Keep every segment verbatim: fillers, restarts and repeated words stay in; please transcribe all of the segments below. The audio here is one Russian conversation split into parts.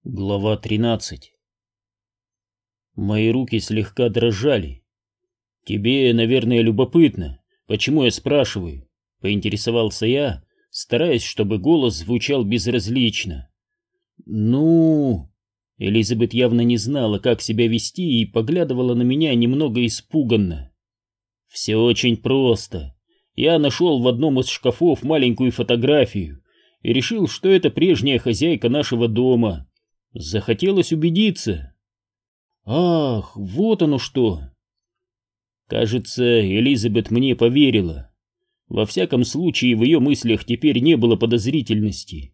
Глава тринадцать. Мои руки слегка дрожали. «Тебе, наверное, любопытно, почему я спрашиваю?» — поинтересовался я, стараясь, чтобы голос звучал безразлично. «Ну...» Элизабет явно не знала, как себя вести, и поглядывала на меня немного испуганно. «Все очень просто. Я нашел в одном из шкафов маленькую фотографию и решил, что это прежняя хозяйка нашего дома. Захотелось убедиться». «Ах, вот оно что!» Кажется, Элизабет мне поверила. Во всяком случае, в ее мыслях теперь не было подозрительности.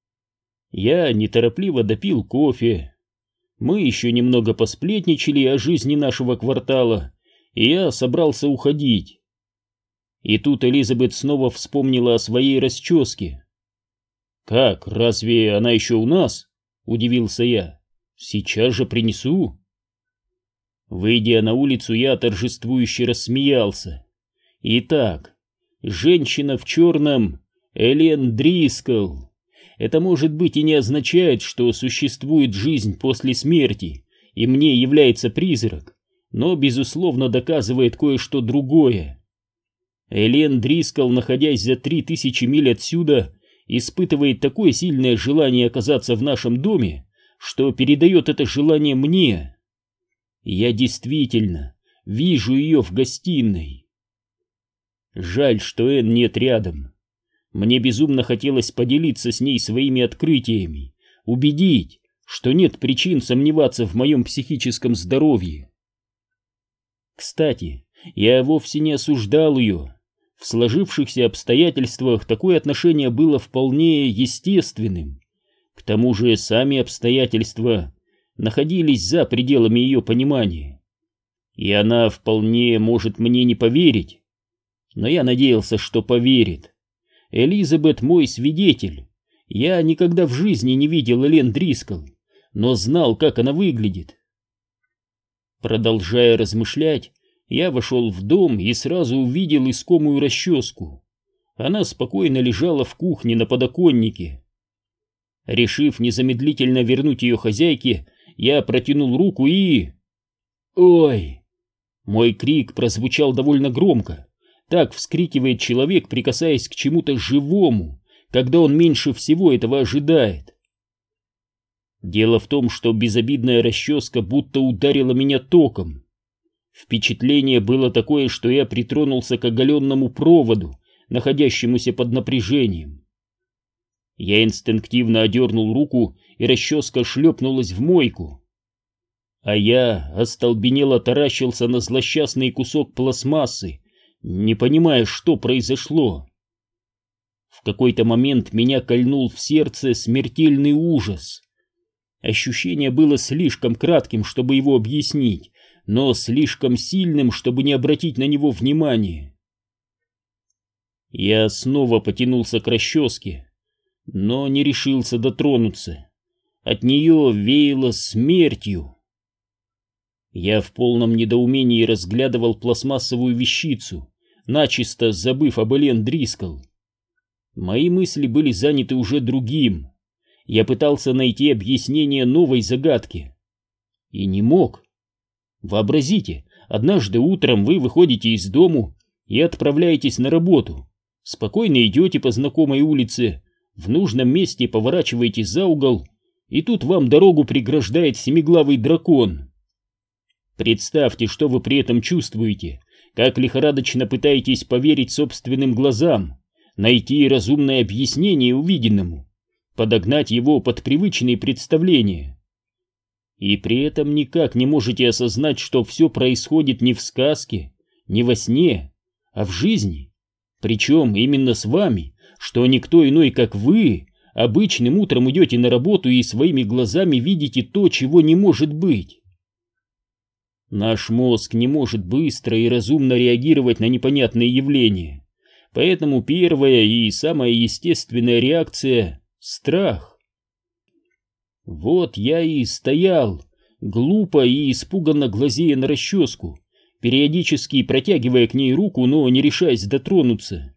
Я неторопливо допил кофе. Мы еще немного посплетничали о жизни нашего квартала, и я собрался уходить. И тут Элизабет снова вспомнила о своей расческе. «Как, разве она еще у нас?» — удивился я. «Сейчас же принесу». Выйдя на улицу, я торжествующе рассмеялся. Итак, женщина в черном — Элен Дрискл. Это, может быть, и не означает, что существует жизнь после смерти, и мне является призрак, но, безусловно, доказывает кое-что другое. Элен Дрискл, находясь за три тысячи миль отсюда, испытывает такое сильное желание оказаться в нашем доме, что передает это желание мне. Я действительно вижу ее в гостиной. Жаль, что Энн нет рядом. Мне безумно хотелось поделиться с ней своими открытиями, убедить, что нет причин сомневаться в моем психическом здоровье. Кстати, я вовсе не осуждал ее. В сложившихся обстоятельствах такое отношение было вполне естественным. К тому же сами обстоятельства находились за пределами ее понимания. И она вполне может мне не поверить. Но я надеялся, что поверит. Элизабет мой свидетель. Я никогда в жизни не видел Элен Дрискл, но знал, как она выглядит. Продолжая размышлять, я вошел в дом и сразу увидел искомую расческу. Она спокойно лежала в кухне на подоконнике. Решив незамедлительно вернуть ее хозяйке, я протянул руку и... «Ой!» Мой крик прозвучал довольно громко. Так вскрикивает человек, прикасаясь к чему-то живому, когда он меньше всего этого ожидает. Дело в том, что безобидная расческа будто ударила меня током. Впечатление было такое, что я притронулся к оголенному проводу, находящемуся под напряжением. Я инстинктивно одернул руку, и расческа шлепнулась в мойку. А я остолбенело таращился на злосчастный кусок пластмассы, не понимая, что произошло. В какой-то момент меня кольнул в сердце смертельный ужас. Ощущение было слишком кратким, чтобы его объяснить, но слишком сильным, чтобы не обратить на него внимания. Я снова потянулся к расческе, но не решился дотронуться. От нее веяло смертью. Я в полном недоумении разглядывал пластмассовую вещицу, начисто забыв об Элен Дрискл. Мои мысли были заняты уже другим. Я пытался найти объяснение новой загадке. И не мог. Вообразите, однажды утром вы выходите из дому и отправляетесь на работу. Спокойно идете по знакомой улице, в нужном месте поворачиваете за угол, и тут вам дорогу преграждает семиглавый дракон. Представьте, что вы при этом чувствуете, как лихорадочно пытаетесь поверить собственным глазам, найти разумное объяснение увиденному, подогнать его под привычные представления. И при этом никак не можете осознать, что все происходит не в сказке, не во сне, а в жизни, причем именно с вами, что никто иной, как вы, обычным утром идете на работу и своими глазами видите то, чего не может быть. Наш мозг не может быстро и разумно реагировать на непонятные явления, поэтому первая и самая естественная реакция — страх. Вот я и стоял, глупо и испуганно глазея на расческу, периодически протягивая к ней руку, но не решаясь дотронуться.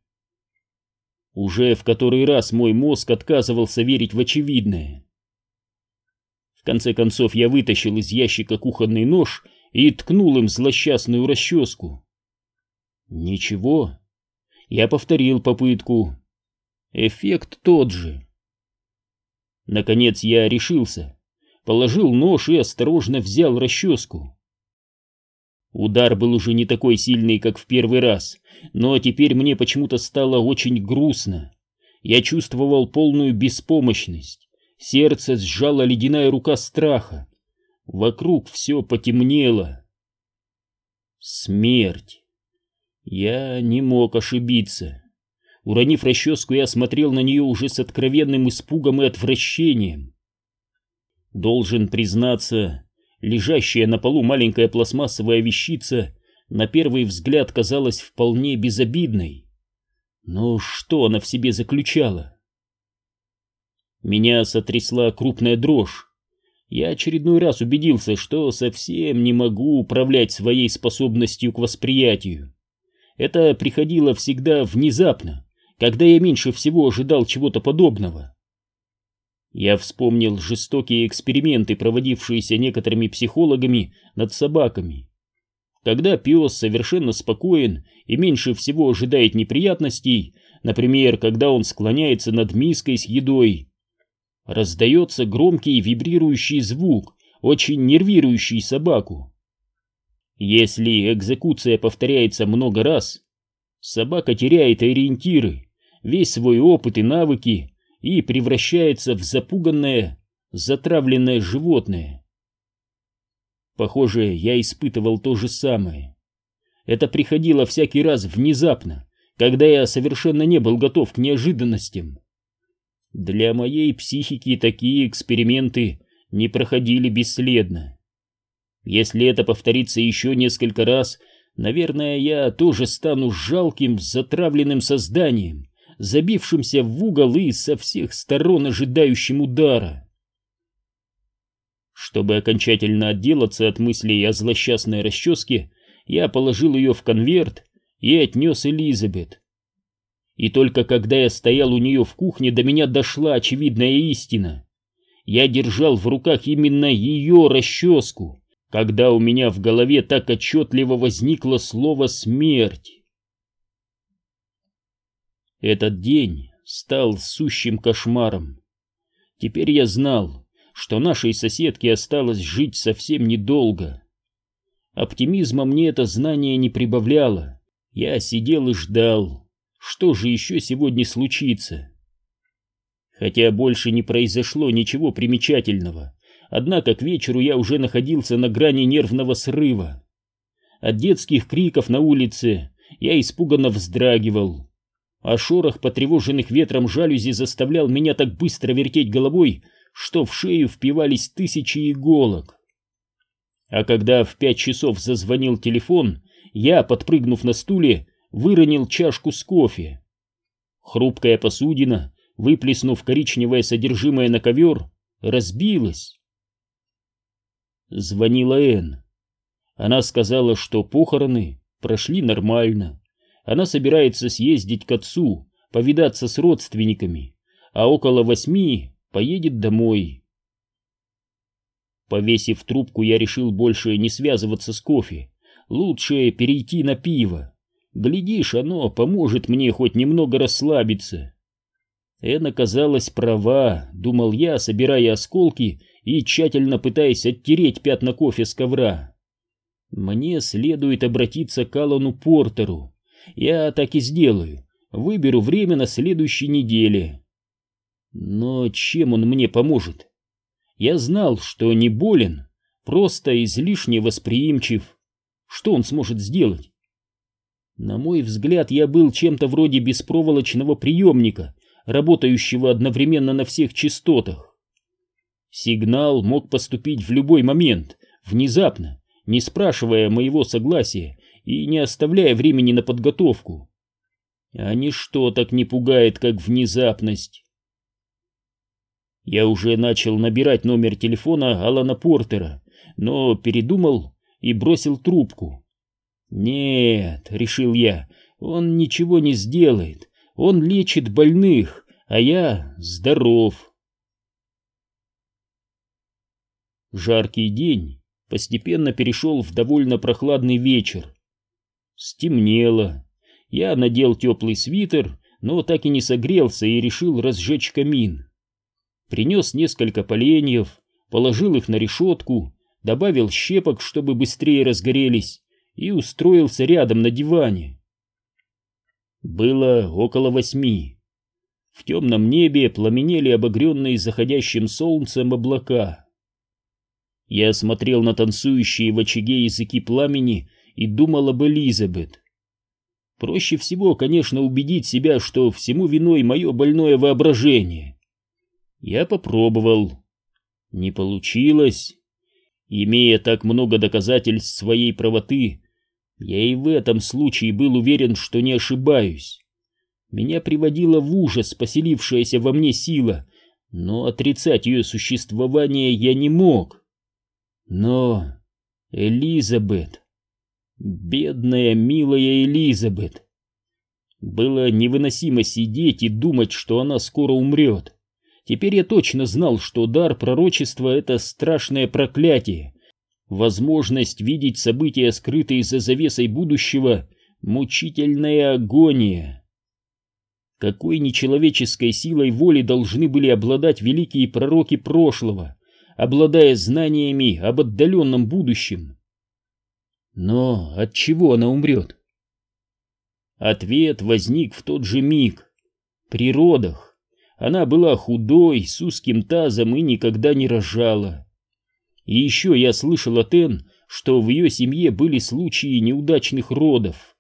Уже в который раз мой мозг отказывался верить в очевидное. В конце концов я вытащил из ящика кухонный нож и ткнул им злосчастную расческу. Ничего. Я повторил попытку. Эффект тот же. Наконец я решился. Положил нож и осторожно взял расческу. Удар был уже не такой сильный, как в первый раз, но теперь мне почему-то стало очень грустно. Я чувствовал полную беспомощность. Сердце сжала ледяная рука страха. Вокруг все потемнело. Смерть. Я не мог ошибиться. Уронив расческу, я смотрел на нее уже с откровенным испугом и отвращением. Должен признаться, лежащая на полу маленькая пластмассовая вещица на первый взгляд казалась вполне безобидной. Но что она в себе заключала? Меня сотрясла крупная дрожь. Я очередной раз убедился, что совсем не могу управлять своей способностью к восприятию. Это приходило всегда внезапно, когда я меньше всего ожидал чего-то подобного. Я вспомнил жестокие эксперименты, проводившиеся некоторыми психологами над собаками. Когда пес совершенно спокоен и меньше всего ожидает неприятностей, например, когда он склоняется над миской с едой, раздается громкий вибрирующий звук, очень нервирующий собаку. Если экзекуция повторяется много раз, собака теряет ориентиры, весь свой опыт и навыки и превращается в запуганное, затравленное животное. Похоже, я испытывал то же самое. Это приходило всякий раз внезапно, когда я совершенно не был готов к неожиданностям. Для моей психики такие эксперименты не проходили бесследно. Если это повторится еще несколько раз, наверное, я тоже стану жалким, затравленным созданием, забившимся в угол и со всех сторон ожидающим удара. Чтобы окончательно отделаться от мыслей о злосчастной расческе, я положил ее в конверт и отнес Элизабет. И только когда я стоял у нее в кухне, до меня дошла очевидная истина. Я держал в руках именно ее расческу, когда у меня в голове так отчетливо возникло слово «смерть». Этот день стал сущим кошмаром. Теперь я знал, что нашей соседке осталось жить совсем недолго. Оптимизма мне это знание не прибавляло. Я сидел и ждал, что же еще сегодня случится. Хотя больше не произошло ничего примечательного, однако к вечеру я уже находился на грани нервного срыва. От детских криков на улице я испуганно вздрагивал, а шорох потревоженных ветром жалюзи заставлял меня так быстро вертеть головой, что в шею впивались тысячи иголок. А когда в пять часов зазвонил телефон, я, подпрыгнув на стуле, выронил чашку с кофе. Хрупкая посудина, выплеснув коричневое содержимое на ковер, разбилась. Звонила Энн. Она сказала, что похороны прошли нормально. Она собирается съездить к отцу, повидаться с родственниками, а около восьми поедет домой. Повесив трубку, я решил больше не связываться с кофе. Лучше перейти на пиво. Глядишь, оно поможет мне хоть немного расслабиться. Энн оказалась права, думал я, собирая осколки и тщательно пытаясь оттереть пятна кофе с ковра. Мне следует обратиться к Алану Портеру. Я так и сделаю. Выберу время на следующей неделе. Но чем он мне поможет? Я знал, что не болен, просто излишне восприимчив. Что он сможет сделать? На мой взгляд, я был чем-то вроде беспроволочного приемника, работающего одновременно на всех частотах. Сигнал мог поступить в любой момент, внезапно, не спрашивая моего согласия и не оставляя времени на подготовку. А ничто так не пугает, как внезапность. Я уже начал набирать номер телефона Алана Портера, но передумал и бросил трубку. «Нет», — решил я, — «он ничего не сделает, он лечит больных, а я здоров». Жаркий день постепенно перешел в довольно прохладный вечер. Стемнело. Я надел теплый свитер, но так и не согрелся и решил разжечь камин. Принес несколько поленьев, положил их на решетку, добавил щепок, чтобы быстрее разгорелись, и устроился рядом на диване. Было около восьми. В темном небе пламенели обогренные заходящим солнцем облака. Я смотрел на танцующие в очаге языки пламени и думал об Элизабет. Проще всего, конечно, убедить себя, что всему виной мое больное воображение. Я попробовал. Не получилось. Имея так много доказательств своей правоты, я и в этом случае был уверен, что не ошибаюсь. Меня приводила в ужас поселившаяся во мне сила, но отрицать ее существование я не мог. Но Элизабет... Бедная, милая Элизабет. Было невыносимо сидеть и думать, что она скоро умрет. Теперь я точно знал, что дар пророчества — это страшное проклятие. Возможность видеть события, скрытые за завесой будущего, мучительная агония. Какой нечеловеческой силой воли должны были обладать великие пророки прошлого, обладая знаниями об отдаленном будущем? Но от чего она умрет? Ответ возник в тот же миг. При родах. Она была худой, с узким тазом и никогда не рожала. И еще я слышал от Энн, что в ее семье были случаи неудачных родов.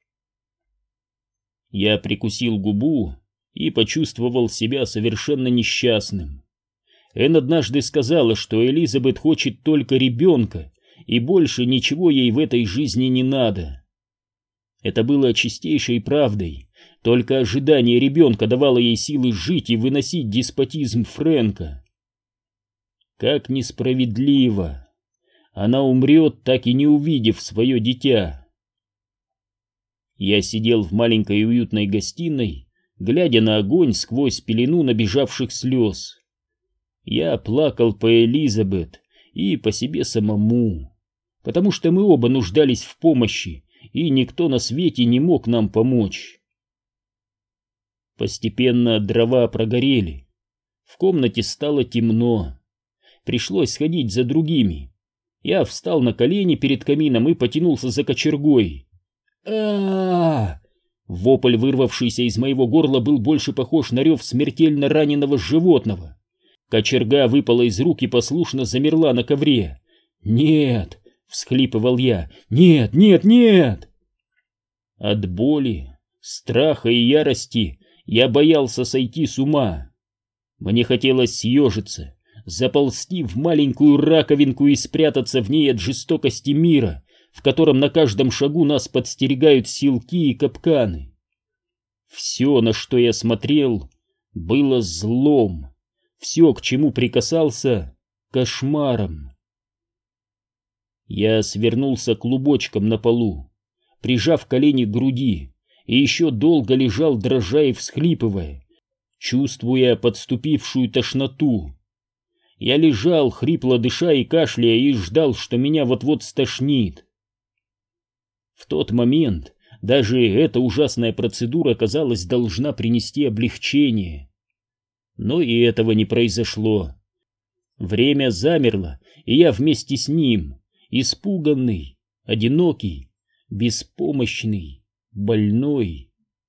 Я прикусил губу и почувствовал себя совершенно несчастным. Энн однажды сказала, что Элизабет хочет только ребенка, и больше ничего ей в этой жизни не надо. Это было чистейшей правдой, только ожидание ребенка давало ей силы жить и выносить деспотизм Фрэнка. Как несправедливо! Она умрет, так и не увидев свое дитя. Я сидел в маленькой уютной гостиной, глядя на огонь сквозь пелену набежавших слез. Я плакал по Элизабет и по себе самому, потому что мы оба нуждались в помощи, и никто на свете не мог нам помочь. Постепенно дрова прогорели. В комнате стало темно. Пришлось сходить за другими. Я встал на колени перед камином и потянулся за кочергой. а Вопль, вырвавшийся из моего горла, был больше похож на рев смертельно раненого животного. Кочерга выпала из рук и послушно замерла на ковре. «Нет!» — всхлипывал я. «Нет, нет, нет!» От боли, страха и ярости я боялся сойти с ума. Мне хотелось съежиться, заползти в маленькую раковинку и спрятаться в ней от жестокости мира, в котором на каждом шагу нас подстерегают силки и капканы. Все, на что я смотрел, было злом. Все, к чему прикасался, кошмаром. Я свернулся клубочком на полу, прижав колени к груди, и еще долго лежал, дрожа и всхлипывая, чувствуя подступившую тошноту. Я лежал, хрипло дыша и кашляя, и ждал, что меня вот-вот стошнит. В тот момент даже эта ужасная процедура, казалось, должна принести облегчение. Но и этого не произошло. Время замерло, и я вместе с ним, испуганный, одинокий, беспомощный, больной.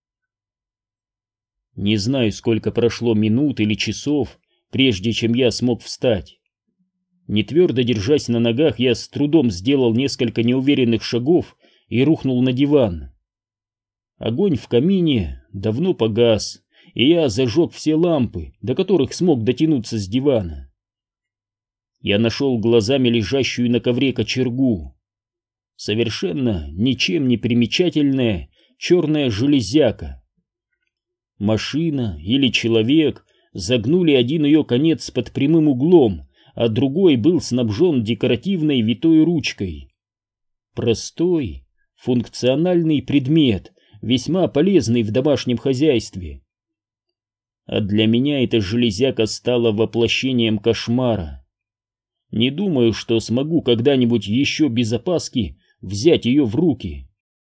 Не знаю, сколько прошло минут или часов, прежде чем я смог встать. Не твердо держась на ногах, я с трудом сделал несколько неуверенных шагов и рухнул на диван. Огонь в камине давно погас, и я зажег все лампы, до которых смог дотянуться с дивана. Я нашел глазами лежащую на ковре кочергу. Совершенно ничем не примечательная черная железяка. Машина или человек загнули один ее конец под прямым углом, а другой был снабжен декоративной витой ручкой. Простой, функциональный предмет, весьма полезный в домашнем хозяйстве. А для меня эта железяка стала воплощением кошмара. Не думаю, что смогу когда-нибудь еще без опаски взять ее в руки.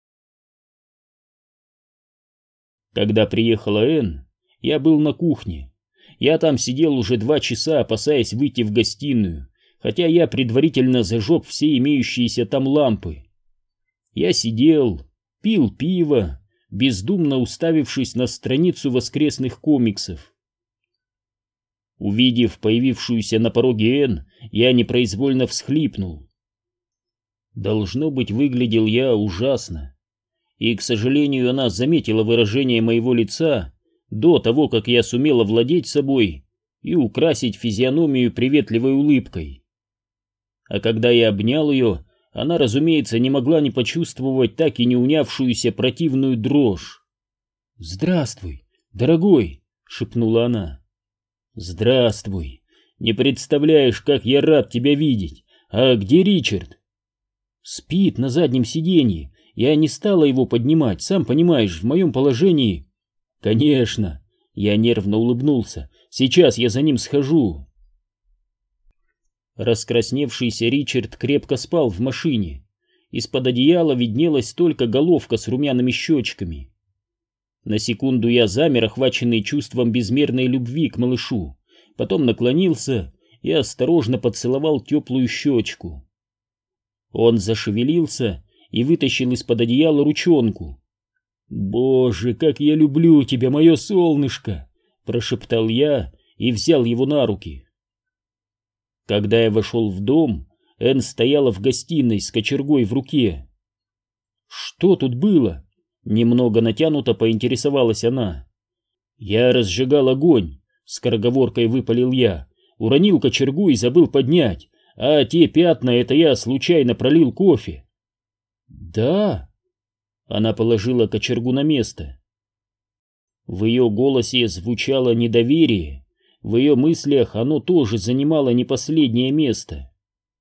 Когда приехала Энн, я был на кухне. Я там сидел уже два часа, опасаясь выйти в гостиную, хотя я предварительно зажег все имеющиеся там лампы. Я сидел, пил пиво, бездумно уставившись на страницу воскресных комиксов. Увидев появившуюся на пороге Энн, я непроизвольно всхлипнул. Должно быть, выглядел я ужасно. И, к сожалению, она заметила выражение моего лица до того, как я сумел овладеть собой и украсить физиономию приветливой улыбкой. А когда я обнял ее, она, разумеется, не могла не почувствовать так и не унявшуюся противную дрожь. «Здравствуй, дорогой!» — шепнула она. «Здравствуй! Не представляешь, как я рад тебя видеть! А где Ричард?» «Спит на заднем сиденье. Я не стала его поднимать, сам понимаешь, в моем положении...» «Конечно!» — я нервно улыбнулся. «Сейчас я за ним схожу!» Раскрасневшийся Ричард крепко спал в машине. Из-под одеяла виднелась только головка с румяными щечками. На секунду я замер, охваченный чувством безмерной любви к малышу, потом наклонился и осторожно поцеловал теплую щечку. Он зашевелился и вытащил из-под одеяла ручонку. «Боже, как я люблю тебя, мое солнышко!» — прошептал я и взял его на руки. Когда я вошел в дом, Энн стояла в гостиной с кочергой в руке. «Что тут было?» — немного натянуто поинтересовалась она. «Я разжигал огонь», — скороговоркой выпалил я, уронил кочергу и забыл поднять, а те пятна — это я случайно пролил кофе. «Да?» — она положила кочергу на место. В ее голосе звучало недоверие. В ее мыслях оно тоже занимало не последнее место.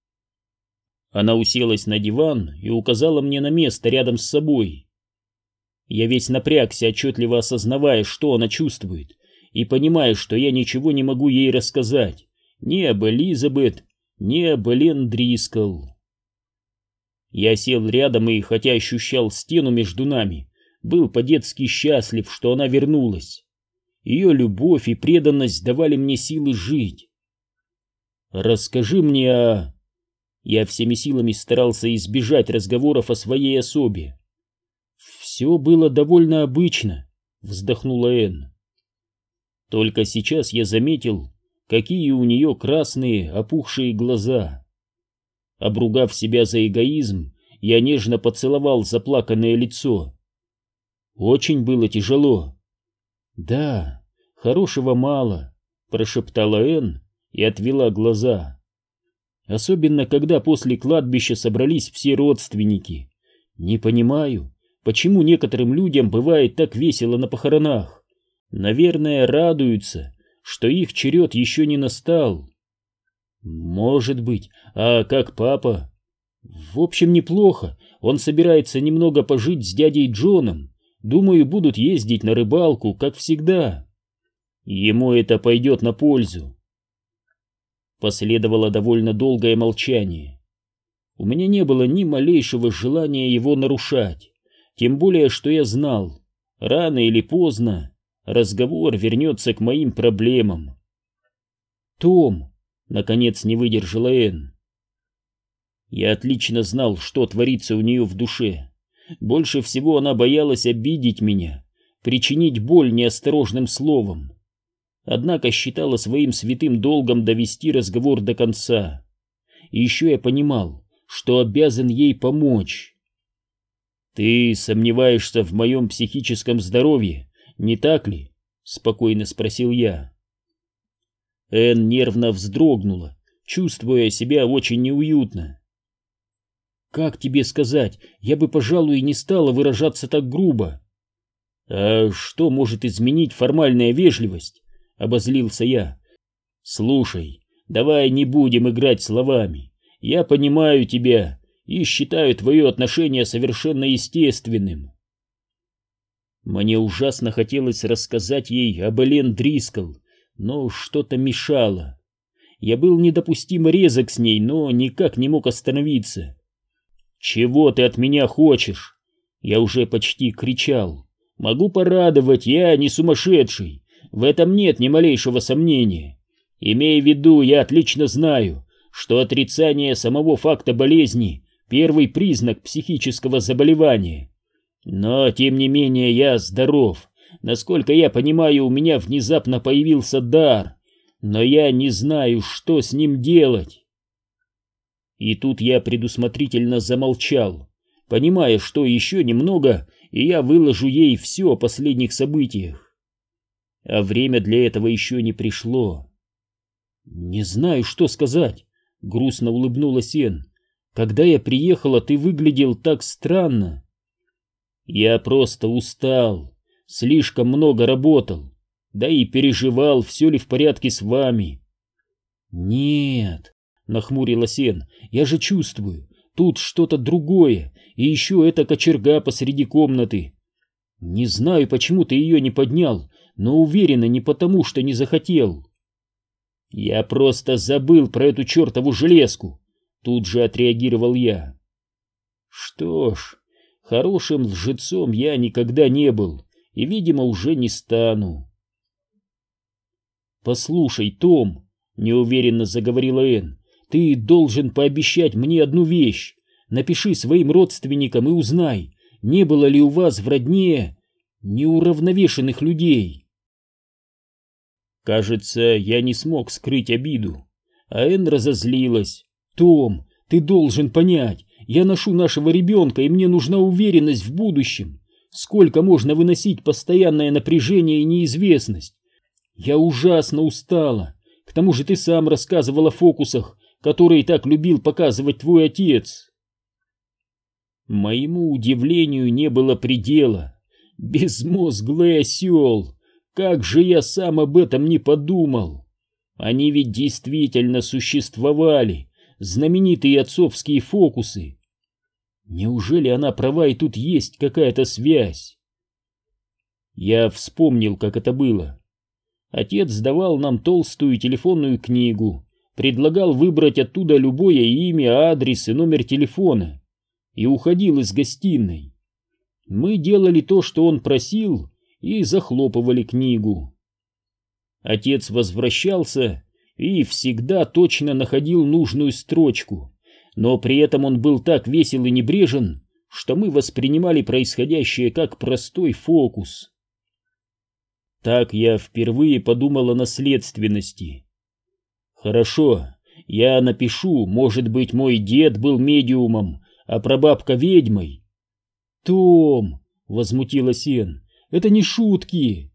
Она уселась на диван и указала мне на место рядом с собой. Я весь напрягся, отчетливо осознавая, что она чувствует, и понимая, что я ничего не могу ей рассказать ни об Элизабет, ни об Элен Дрискл. Я сел рядом и, хотя ощущал стену между нами, был по-детски счастлив, что она вернулась. Ее любовь и преданность давали мне силы жить. «Расскажи мне о...» Я всеми силами старался избежать разговоров о своей особе. «Все было довольно обычно», — вздохнула Энн. Только сейчас я заметил, какие у нее красные, опухшие глаза. Обругав себя за эгоизм, я нежно поцеловал заплаканное лицо. «Очень было тяжело». «Да, хорошего мало», — прошептала Энн и отвела глаза. «Особенно, когда после кладбища собрались все родственники. Не понимаю, почему некоторым людям бывает так весело на похоронах. Наверное, радуются, что их черед еще не настал». «Может быть. А как папа?» «В общем, неплохо. Он собирается немного пожить с дядей Джоном. Думаю, будут ездить на рыбалку, как всегда. Ему это пойдет на пользу». Последовало довольно долгое молчание. У меня не было ни малейшего желания его нарушать, тем более, что я знал, рано или поздно разговор вернется к моим проблемам. «Том», — наконец не выдержала Энн. Я отлично знал, что творится у нее в душе. Больше всего она боялась обидеть меня, причинить боль неосторожным словом. Однако считала своим святым долгом довести разговор до конца. И еще я понимал, что обязан ей помочь. «Ты сомневаешься в моем психическом здоровье, не так ли?» — спокойно спросил я. Энн нервно вздрогнула, чувствуя себя очень неуютно. «Как тебе сказать, я бы, пожалуй, не стала выражаться так грубо». «А что может изменить формальная вежливость?» — обозлился я. «Слушай, давай не будем играть словами. Я понимаю тебя и считаю твое отношение совершенно естественным». Мне ужасно хотелось рассказать ей об Элен Дрискл, но что-то мешало. Я был недопустимо резок с ней, но никак не мог остановиться. «Чего ты от меня хочешь?» Я уже почти кричал. «Могу порадовать, я не сумасшедший, в этом нет ни малейшего сомнения. Имея в виду, я отлично знаю, что отрицание самого факта болезни — первый признак психического заболевания. Но, тем не менее, я здоров. Насколько я понимаю, у меня внезапно появился дар, но я не знаю, что с ним делать». И тут я предусмотрительно замолчал, понимая, что еще немного, и я выложу ей все о последних событиях. А время для этого еще не пришло. «Не знаю, что сказать», — грустно улыбнулась Энн. «Когда я приехала, ты выглядел так странно». «Я просто устал, слишком много работал, да и переживал, все ли в порядке с вами». «Нет», — нахмурилась Энн, — «я же чувствую, тут что-то другое, и еще эта кочерга посреди комнаты. Не знаю, почему ты ее не поднял, но уверена, не потому, что не захотел». «Я просто забыл про эту чертову железку», — тут же отреагировал я. Что ж, хорошим лжецом я никогда не был и, видимо, уже не стану. «Послушай, Том», — неуверенно заговорила Энн, — «ты должен пообещать мне одну вещь. Напиши своим родственникам и узнай, не было ли у вас в родне неуравновешенных людей». Кажется, я не смог скрыть обиду, а Энн разозлилась. «Том, ты должен понять, я ношу нашего ребенка, и мне нужна уверенность в будущем. Сколько можно выносить постоянное напряжение и неизвестность? Я ужасно устала. К тому же ты сам рассказывал о фокусах, которые так любил показывать твой отец». Моему удивлению не было предела. Безмозглый осел! Как же я сам об этом не подумал! Они ведь действительно существовали, знаменитые отцовские фокусы. Неужели она права и тут есть какая-то связь? Я вспомнил, как это было. Отец давал нам толстую телефонную книгу, предлагал выбрать оттуда любое имя, адрес и номер телефона и уходил из гостиной. Мы делали то, что он просил, и захлопывали книгу. Отец возвращался и всегда точно находил нужную строчку, но при этом он был так весел и небрежен, что мы воспринимали происходящее как простой фокус. Так я впервые подумал о наследственности. Хорошо, я напишу, может быть, мой дед был медиумом, а прабабка ведьмой. «Том!» — возмутилась Энн. «Это не шутки!»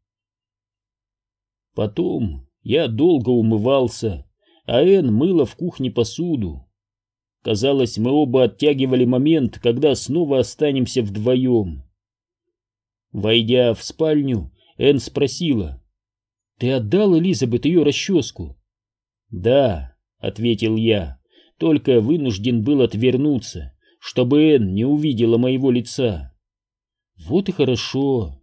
Потом я долго умывался, а Энн мыла в кухне посуду. Казалось, мы оба оттягивали момент, когда снова останемся вдвоем. Войдя в спальню, Энн спросила: «Ты отдал Элизабет ее расческу?» «Да», — ответил я, только вынужден был отвернуться, чтобы Энн не увидела моего лица. «Вот и хорошо».